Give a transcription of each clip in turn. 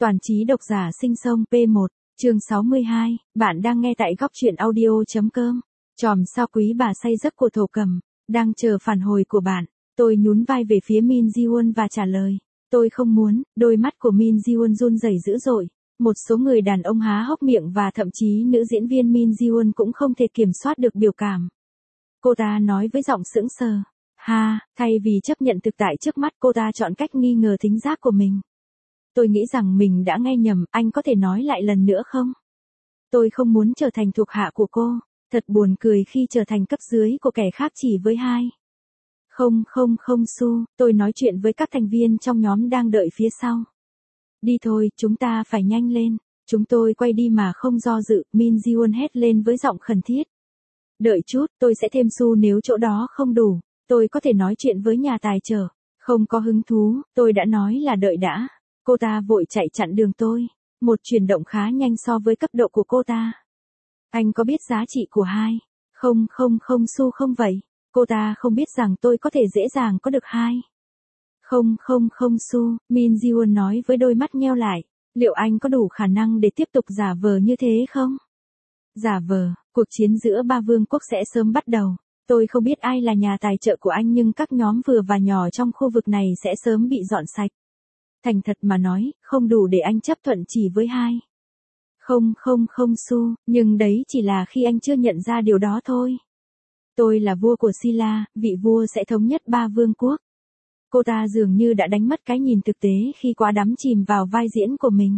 Toàn trí độc giả sinh sông P1, chương 62, bạn đang nghe tại góc truyện audio.com. Chòm sao quý bà say giấc của Thổ Cầm, đang chờ phản hồi của bạn. Tôi nhún vai về phía Min Ji-won và trả lời. Tôi không muốn, đôi mắt của Min Ji-won run rẩy dữ dội. Một số người đàn ông há hốc miệng và thậm chí nữ diễn viên Min Ji-won cũng không thể kiểm soát được biểu cảm. Cô ta nói với giọng sững sờ. Thay vì chấp nhận thực tại trước mắt, cô ta chọn cách nghi ngờ thính giác của mình. Tôi nghĩ rằng mình đã nghe nhầm, anh có thể nói lại lần nữa không? Tôi không muốn trở thành thuộc hạ của cô, thật buồn cười khi trở thành cấp dưới của kẻ khác chỉ với hai. Không Su, tôi nói chuyện với các thành viên trong nhóm đang đợi phía sau. Đi thôi, chúng ta phải nhanh lên. Chúng tôi quay đi mà không do dự, Min Ji-won hét lên với giọng khẩn thiết. Đợi chút, tôi sẽ thêm xu nếu chỗ đó không đủ, tôi có thể nói chuyện với nhà tài trợ. Không có hứng thú, tôi đã nói là đợi đã. Cô ta vội chạy chặn đường tôi, một chuyển động khá nhanh so với cấp độ của cô ta. Anh có biết giá trị của hai? Không Su không vậy. Cô ta không biết rằng tôi có thể dễ dàng có được hai. Không Su, Min Ji-won nói với đôi mắt nheo lại. Liệu anh có đủ khả năng để tiếp tục giả vờ như thế không? Giả vờ, cuộc chiến giữa ba vương quốc sẽ sớm bắt đầu. Tôi không biết ai là nhà tài trợ của anh nhưng các nhóm vừa và nhỏ trong khu vực này sẽ sớm bị dọn sạch. Thành thật mà nói, không đủ để anh chấp thuận chỉ với hai. Không Su, nhưng đấy chỉ là khi anh chưa nhận ra điều đó thôi. Tôi là vua của Silla, vị vua sẽ thống nhất ba vương quốc. Cô ta dường như đã đánh mất cái nhìn thực tế khi quá đắm chìm vào vai diễn của mình.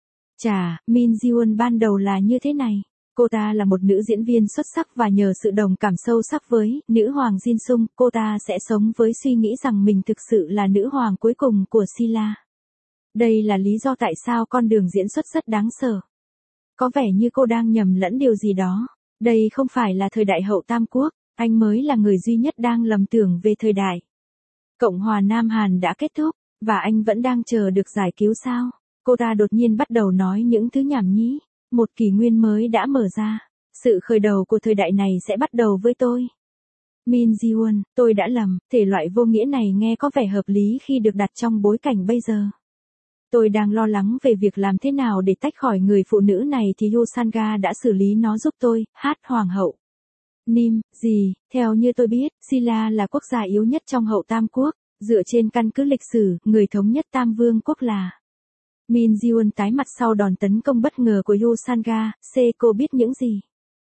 Chà, Min Ji-won ban đầu là như thế này. Cô ta là một nữ diễn viên xuất sắc và nhờ sự đồng cảm sâu sắc với nữ hoàng Jin Sung, cô ta sẽ sống với suy nghĩ rằng mình thực sự là nữ hoàng cuối cùng của Silla. Đây là lý do tại sao con đường diễn xuất rất đáng sợ. Có vẻ như cô đang nhầm lẫn điều gì đó. Đây không phải là thời đại hậu Tam Quốc, anh mới là người duy nhất đang lầm tưởng về thời đại. Cộng hòa Nam Hàn đã kết thúc, và anh vẫn đang chờ được giải cứu sao? Cô ta đột nhiên bắt đầu nói những thứ nhảm nhí. Một kỷ nguyên mới đã mở ra. Sự khởi đầu của thời đại này sẽ bắt đầu với tôi. Min Ji-won, tôi đã lầm, thể loại vô nghĩa này nghe có vẻ hợp lý khi được đặt trong bối cảnh bây giờ. Tôi đang lo lắng về việc làm thế nào để tách khỏi người phụ nữ này thì Yosanga đã xử lý nó giúp tôi, hoàng hậu. Nim, theo như tôi biết, Silla là quốc gia yếu nhất trong hậu Tam Quốc, dựa trên căn cứ lịch sử, người thống nhất Tam Vương quốc là. Min Ji-won tái mặt sau đòn tấn công bất ngờ của Yosanga, cô biết những gì?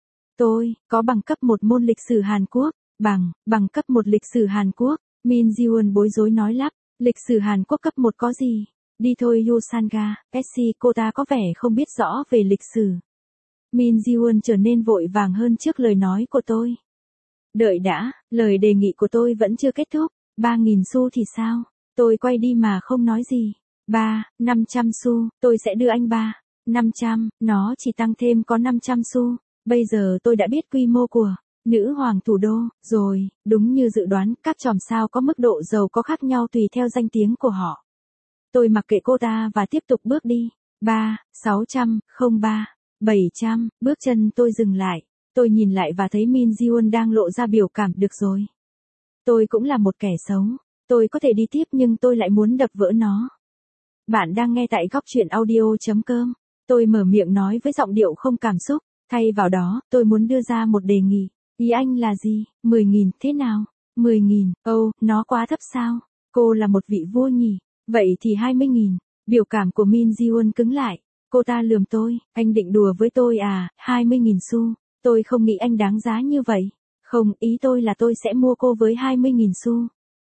Tôi, có bằng cấp 1 môn lịch sử Hàn Quốc, bằng cấp 1 lịch sử Hàn Quốc, Min Ji-won bối rối nói lắp, lịch sử Hàn Quốc cấp 1 có gì? Đi thôi Yosanga, cô ta có vẻ không biết rõ về lịch sử. Min Ji-won trở nên vội vàng hơn trước lời nói của tôi. Đợi đã, lời đề nghị của tôi vẫn chưa kết thúc, 3.000 xu thì sao? Tôi quay đi mà không nói gì. 500 xu, tôi sẽ đưa anh 500, nó chỉ tăng thêm có 500 xu. Bây giờ tôi đã biết quy mô của nữ hoàng thủ đô, rồi, đúng như dự đoán, các chòm sao có mức độ giàu có khác nhau tùy theo danh tiếng của họ. Tôi mặc kệ cô ta và tiếp tục bước đi. 600, 700, bước chân tôi dừng lại. Tôi nhìn lại và thấy Min Ji-won đang lộ ra biểu cảm. Được rồi. Tôi cũng là một kẻ xấu. Tôi có thể đi tiếp nhưng tôi lại muốn đập vỡ nó. Bạn đang nghe tại góc truyện audio.com. Tôi mở miệng nói với giọng điệu không cảm xúc. Thay vào đó, tôi muốn đưa ra một đề nghị. Ý anh là gì? 10.000, thế nào? 10.000, nó quá thấp sao? Cô là một vị vua nhỉ? Vậy thì 20.000. Biểu cảm của Min Ji-won cứng lại. Cô ta lườm tôi. Anh định đùa với tôi à? 20.000 xu. Tôi không nghĩ anh đáng giá như vậy. Không, ý tôi là tôi sẽ mua cô với 20.000 xu.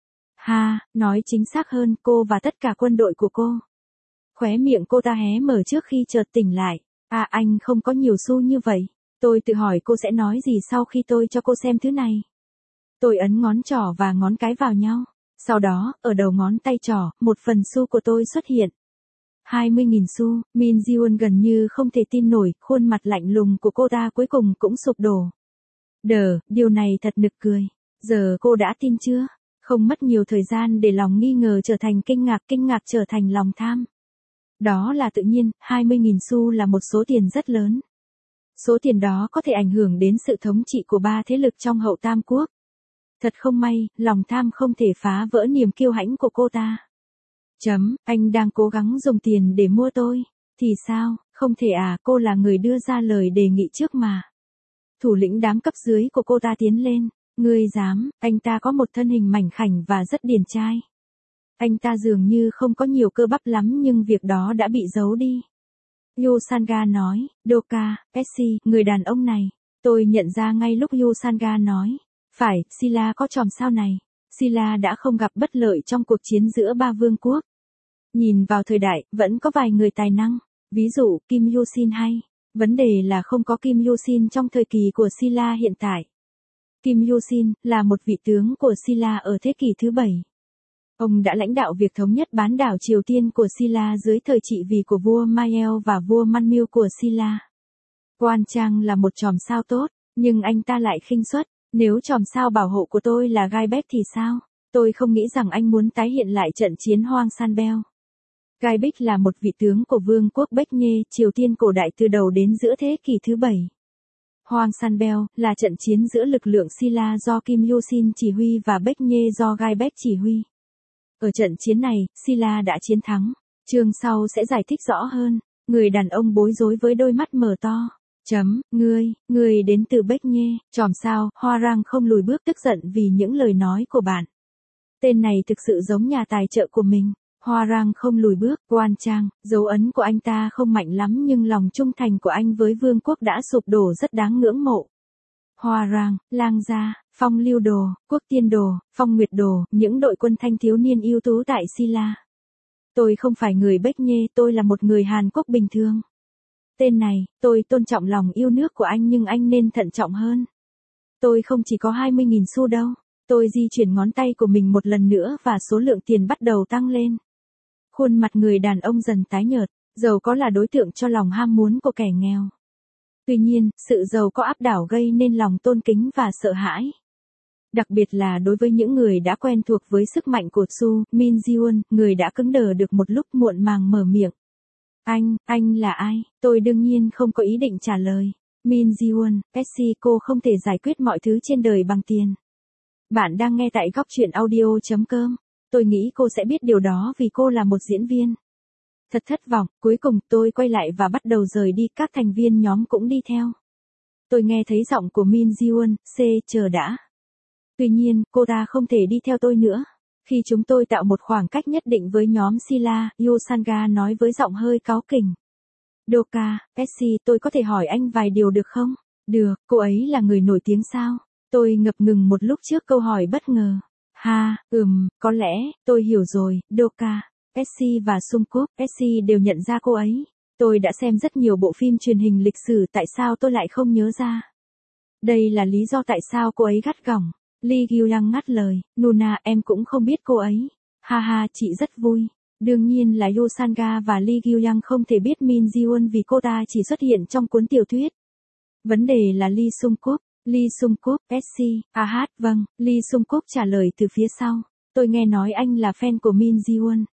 Nói chính xác hơn, cô và tất cả quân đội của cô. Khóe miệng cô ta hé mở trước khi chợt tỉnh lại. Anh không có nhiều xu như vậy. Tôi tự hỏi cô sẽ nói gì sau khi tôi cho cô xem thứ này. Tôi ấn ngón trỏ và ngón cái vào nhau. Sau đó, ở đầu ngón tay trỏ, một phần xu của tôi xuất hiện. 20.000 xu, Min Ji-won gần như không thể tin nổi, khuôn mặt lạnh lùng của cô ta cuối cùng cũng sụp đổ. Điều này thật nực cười. Giờ cô đã tin chưa? Không mất nhiều thời gian để lòng nghi ngờ trở thành kinh ngạc trở thành lòng tham. Đó là tự nhiên, 20.000 xu là một số tiền rất lớn. Số tiền đó có thể ảnh hưởng đến sự thống trị của ba thế lực trong hậu Tam Quốc. Thật không may, lòng tham không thể phá vỡ niềm kiêu hãnh của cô ta. Anh đang cố gắng dùng tiền để mua tôi. Thì sao, không thể à, cô là người đưa ra lời đề nghị trước mà. Thủ lĩnh đám cấp dưới của cô ta tiến lên. Ngươi dám, anh ta có một thân hình mảnh khảnh và rất điển trai. Anh ta dường như không có nhiều cơ bắp lắm nhưng việc đó đã bị giấu đi. Yusanga nói, Doka, Percy, người đàn ông này. Tôi nhận ra ngay lúc Yusanga nói. Phải, Silla có chòm sao này. Silla đã không gặp bất lợi trong cuộc chiến giữa ba vương quốc. Nhìn vào thời đại, vẫn có vài người tài năng. Ví dụ, Kim Yusin hay. Vấn đề là không có Kim Yusin trong thời kỳ của Silla hiện tại. Kim Yusin là một vị tướng của Silla ở thế kỷ thứ 7. Ông đã lãnh đạo việc thống nhất bán đảo Triều Tiên của Silla dưới thời trị vì của vua Mael và vua Manmyu của Silla. Quan Trang là một chòm sao tốt, nhưng anh ta lại khinh suất. Nếu chòm sao bảo hộ của tôi là Gai Bách thì sao? Tôi không nghĩ rằng anh muốn tái hiện lại trận chiến Hoang San Bell. Gai Bích là một vị tướng của vương quốc Bách Nhê, Triều Tiên cổ đại từ đầu đến giữa thế kỷ thứ 7. Hoang San Bell là trận chiến giữa lực lượng Silla do Kim Yusin chỉ huy và Bách Nhê do Gai Bách chỉ huy. Ở trận chiến này, Silla đã chiến thắng. Chương sau sẽ giải thích rõ hơn. Người đàn ông bối rối với đôi mắt mở to. Ngươi đến từ Bách Nhê, chòm sao, Hoa Rang không lùi bước tức giận vì những lời nói của bạn. Tên này thực sự giống nhà tài trợ của mình. Hoa Rang không lùi bước, Quan Trang, dấu ấn của anh ta không mạnh lắm nhưng lòng trung thành của anh với vương quốc đã sụp đổ rất đáng ngưỡng mộ. Hoa Rang, Lang Gia, Phong Lưu Đồ, Quốc Tiên Đồ, Phong Nguyệt Đồ, những đội quân thanh thiếu niên ưu tú tại Silla. Tôi không phải người Bách Nhê, tôi là một người Hàn Quốc bình thường. Tên này, tôi tôn trọng lòng yêu nước của anh nhưng anh nên thận trọng hơn. Tôi không chỉ có 20.000 xu đâu. Tôi di chuyển ngón tay của mình một lần nữa và số lượng tiền bắt đầu tăng lên. Khuôn mặt người đàn ông dần tái nhợt, giàu có là đối tượng cho lòng ham muốn của kẻ nghèo. Tuy nhiên, sự giàu có áp đảo gây nên lòng tôn kính và sợ hãi. Đặc biệt là đối với những người đã quen thuộc với sức mạnh của Su, Min Ji-won, người đã cứng đờ được một lúc muộn màng mở miệng. Anh là ai? Tôi đương nhiên không có ý định trả lời. Min Ji-won, Percy, cô không thể giải quyết mọi thứ trên đời bằng tiền. Bạn đang nghe tại góc truyện audio.com. Tôi nghĩ cô sẽ biết điều đó vì cô là một diễn viên. Thật thất vọng, cuối cùng tôi quay lại và bắt đầu rời đi, các thành viên nhóm cũng đi theo. Tôi nghe thấy giọng của Min Ji-won, chờ đã. Tuy nhiên, cô ta không thể đi theo tôi nữa. Khi chúng tôi tạo một khoảng cách nhất định với nhóm Silla, Yusanga nói với giọng hơi cáu kỉnh. Doka, Percy, tôi có thể hỏi anh vài điều được không? Được, cô ấy là người nổi tiếng sao? Tôi ngập ngừng một lúc trước câu hỏi bất ngờ. Có lẽ, tôi hiểu rồi, Doka. Percy và Sungkook, Percy đều nhận ra cô ấy. Tôi đã xem rất nhiều bộ phim truyền hình lịch sử, tại sao tôi lại không nhớ ra? Đây là lý do tại sao cô ấy gắt gỏng. Lee Gyu-young ngắt lời, Nuna, em cũng không biết cô ấy. Chị rất vui. Đương nhiên là Yusanga và Lee Gyu-young không thể biết Min Ji-won vì cô ta chỉ xuất hiện trong cuốn tiểu thuyết. Vấn đề là Lee Sung-kook. Lee Sung-kook, Percy, vâng, Lee Sung-kook trả lời từ phía sau. Tôi nghe nói anh là fan của Min Ji-won.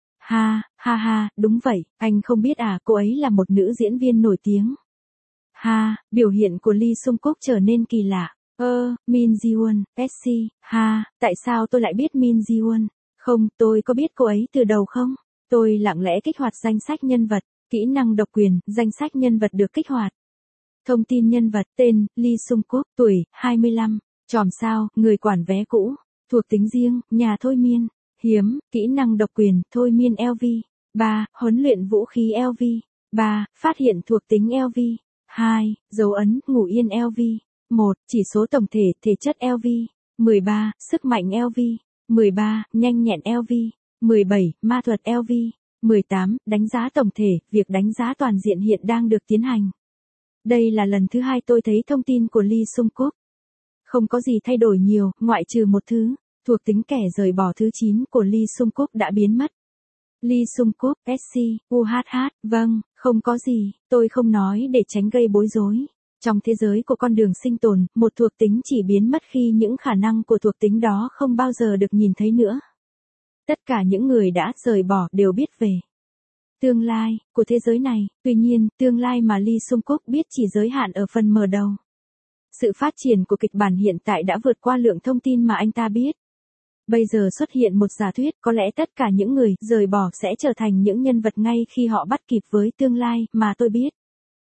Đúng vậy, anh không biết à, cô ấy là một nữ diễn viên nổi tiếng. Biểu hiện của Lee Sung-kook trở nên kỳ lạ. Min Ji-won, Percy, tại sao tôi lại biết Min Ji-won? Không, tôi có biết cô ấy từ đầu không? Tôi lặng lẽ kích hoạt danh sách nhân vật, kỹ năng độc quyền, danh sách nhân vật được kích hoạt. Thông tin nhân vật, tên, Lee Sung-kook, tuổi, 25, chòm sao, người quản vé cũ, thuộc tính riêng, nhà thôi miên, hiếm, kỹ năng độc quyền, thôi miên LV. 3. Huấn luyện vũ khí LV. 3. Phát hiện thuộc tính LV. 2. Dấu ấn, ngủ yên LV. 1. Chỉ số tổng thể, thể chất LV. 13. Sức mạnh LV. 13. Nhanh nhẹn LV. 17. Ma thuật LV. 18. Đánh giá tổng thể, việc đánh giá toàn diện hiện đang được tiến hành. Đây là lần thứ 2 tôi thấy thông tin của Lee Sung-kook. Không có gì thay đổi nhiều, ngoại trừ một thứ, thuộc tính kẻ rời bỏ thứ 9 của Lee Sung-kook đã biến mất. Lee Sung-kook, SC, vâng, không có gì, tôi không nói để tránh gây bối rối. Trong thế giới của con đường sinh tồn, một thuộc tính chỉ biến mất khi những khả năng của thuộc tính đó không bao giờ được nhìn thấy nữa. Tất cả những người đã rời bỏ đều biết về tương lai của thế giới này, tuy nhiên, tương lai mà Lee Sung-kook biết chỉ giới hạn ở phần mở đầu. Sự phát triển của kịch bản hiện tại đã vượt qua lượng thông tin mà anh ta biết. Bây giờ xuất hiện một giả thuyết, có lẽ tất cả những người rời bỏ sẽ trở thành những nhân vật ngay khi họ bắt kịp với tương lai mà tôi biết.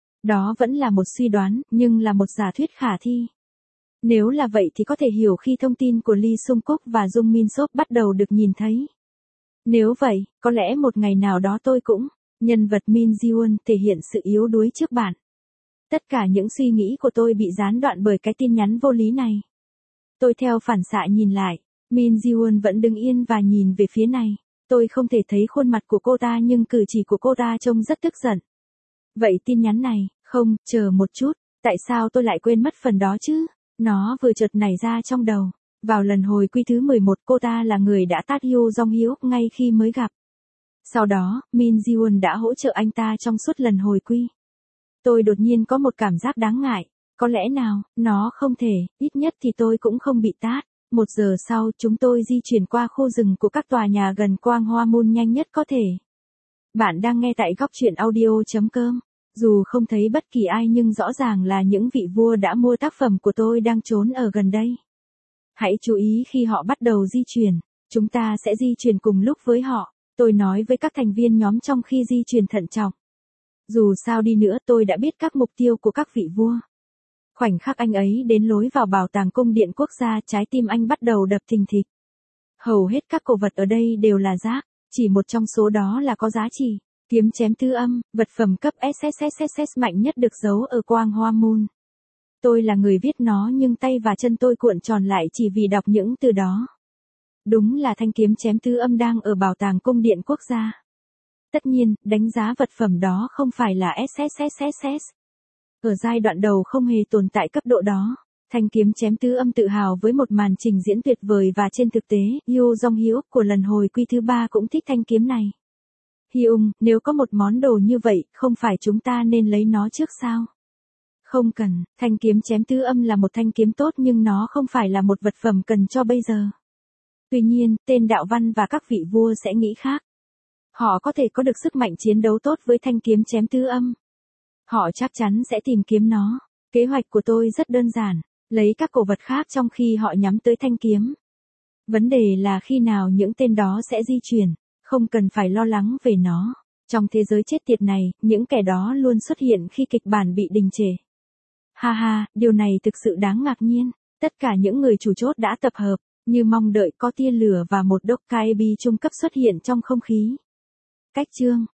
Đó vẫn là một suy đoán, nhưng là một giả thuyết khả thi. Nếu là vậy thì có thể hiểu khi thông tin của Lee Sung Kook và Jung Min Sop bắt đầu được nhìn thấy. Nếu vậy, có lẽ một ngày nào đó tôi cũng, nhân vật Min Ji-won thể hiện sự yếu đuối trước bạn. Tất cả những suy nghĩ của tôi bị gián đoạn bởi cái tin nhắn vô lý này. Tôi theo phản xạ nhìn lại, Min Ji-won vẫn đứng yên và nhìn về phía này. Tôi không thể thấy khuôn mặt của cô ta nhưng cử chỉ của cô ta trông rất tức giận. Vậy tin nhắn này, không, chờ một chút, tại sao tôi lại quên mất phần đó chứ? Nó vừa chợt nảy ra trong đầu. Vào lần hồi quy thứ 11 cô ta là người đã tát Hyo Jong-hyuk ngay khi mới gặp. Sau đó, Min Ji-won đã hỗ trợ anh ta trong suốt lần hồi quy. Tôi đột nhiên có một cảm giác đáng ngại. Có lẽ nào, nó không thể, ít nhất thì tôi cũng không bị tát. 1 giờ sau chúng tôi di chuyển qua khu rừng của các tòa nhà gần Quang Hoa Môn nhanh nhất có thể. Bạn đang nghe tại góc truyện audio.com. Dù không thấy bất kỳ ai nhưng rõ ràng là những vị vua đã mua tác phẩm của tôi đang trốn ở gần đây. Hãy chú ý khi họ bắt đầu di chuyển. Chúng ta sẽ di chuyển cùng lúc với họ. Tôi nói với các thành viên nhóm trong khi di chuyển thận trọng. Dù sao đi nữa tôi đã biết các mục tiêu của các vị vua. Khoảnh khắc anh ấy đến lối vào bảo tàng cung điện quốc gia, trái tim anh bắt đầu đập thình thịch. Hầu hết các cổ vật ở đây đều là rác, chỉ một trong số đó là có giá trị. Kiếm chém tứ âm, vật phẩm cấp SSSSS mạnh nhất được giấu ở Quang Hoa Moon. Tôi là người viết nó nhưng tay và chân tôi cuộn tròn lại chỉ vì đọc những từ đó. Đúng là thanh kiếm chém tứ âm đang ở bảo tàng cung điện quốc gia. Tất nhiên, đánh giá vật phẩm đó không phải là SSSSS. Ở giai đoạn đầu không hề tồn tại cấp độ đó. Thanh kiếm chém tứ âm tự hào với một màn trình diễn tuyệt vời và trên thực tế, Hyo Jong-hyuk của lần hồi quy thứ 3 cũng thích thanh kiếm này. Hyung, nếu có một món đồ như vậy, không phải chúng ta nên lấy nó trước sao? Không cần, thanh kiếm chém tứ âm là một thanh kiếm tốt nhưng nó không phải là một vật phẩm cần cho bây giờ. Tuy nhiên, tên đạo văn và các vị vua sẽ nghĩ khác. Họ có thể có được sức mạnh chiến đấu tốt với thanh kiếm chém tứ âm. Họ chắc chắn sẽ tìm kiếm nó. Kế hoạch của tôi rất đơn giản, lấy các cổ vật khác trong khi họ nhắm tới thanh kiếm. Vấn đề là khi nào những tên đó sẽ di chuyển, không cần phải lo lắng về nó. Trong thế giới chết tiệt này, những kẻ đó luôn xuất hiện khi kịch bản bị đình trệ. Ha ha, điều này thực sự đáng ngạc nhiên. Tất cả những người chủ chốt đã tập hợp, như mong đợi có tia lửa và một Dokkaebi trung cấp xuất hiện trong không khí. Cách chương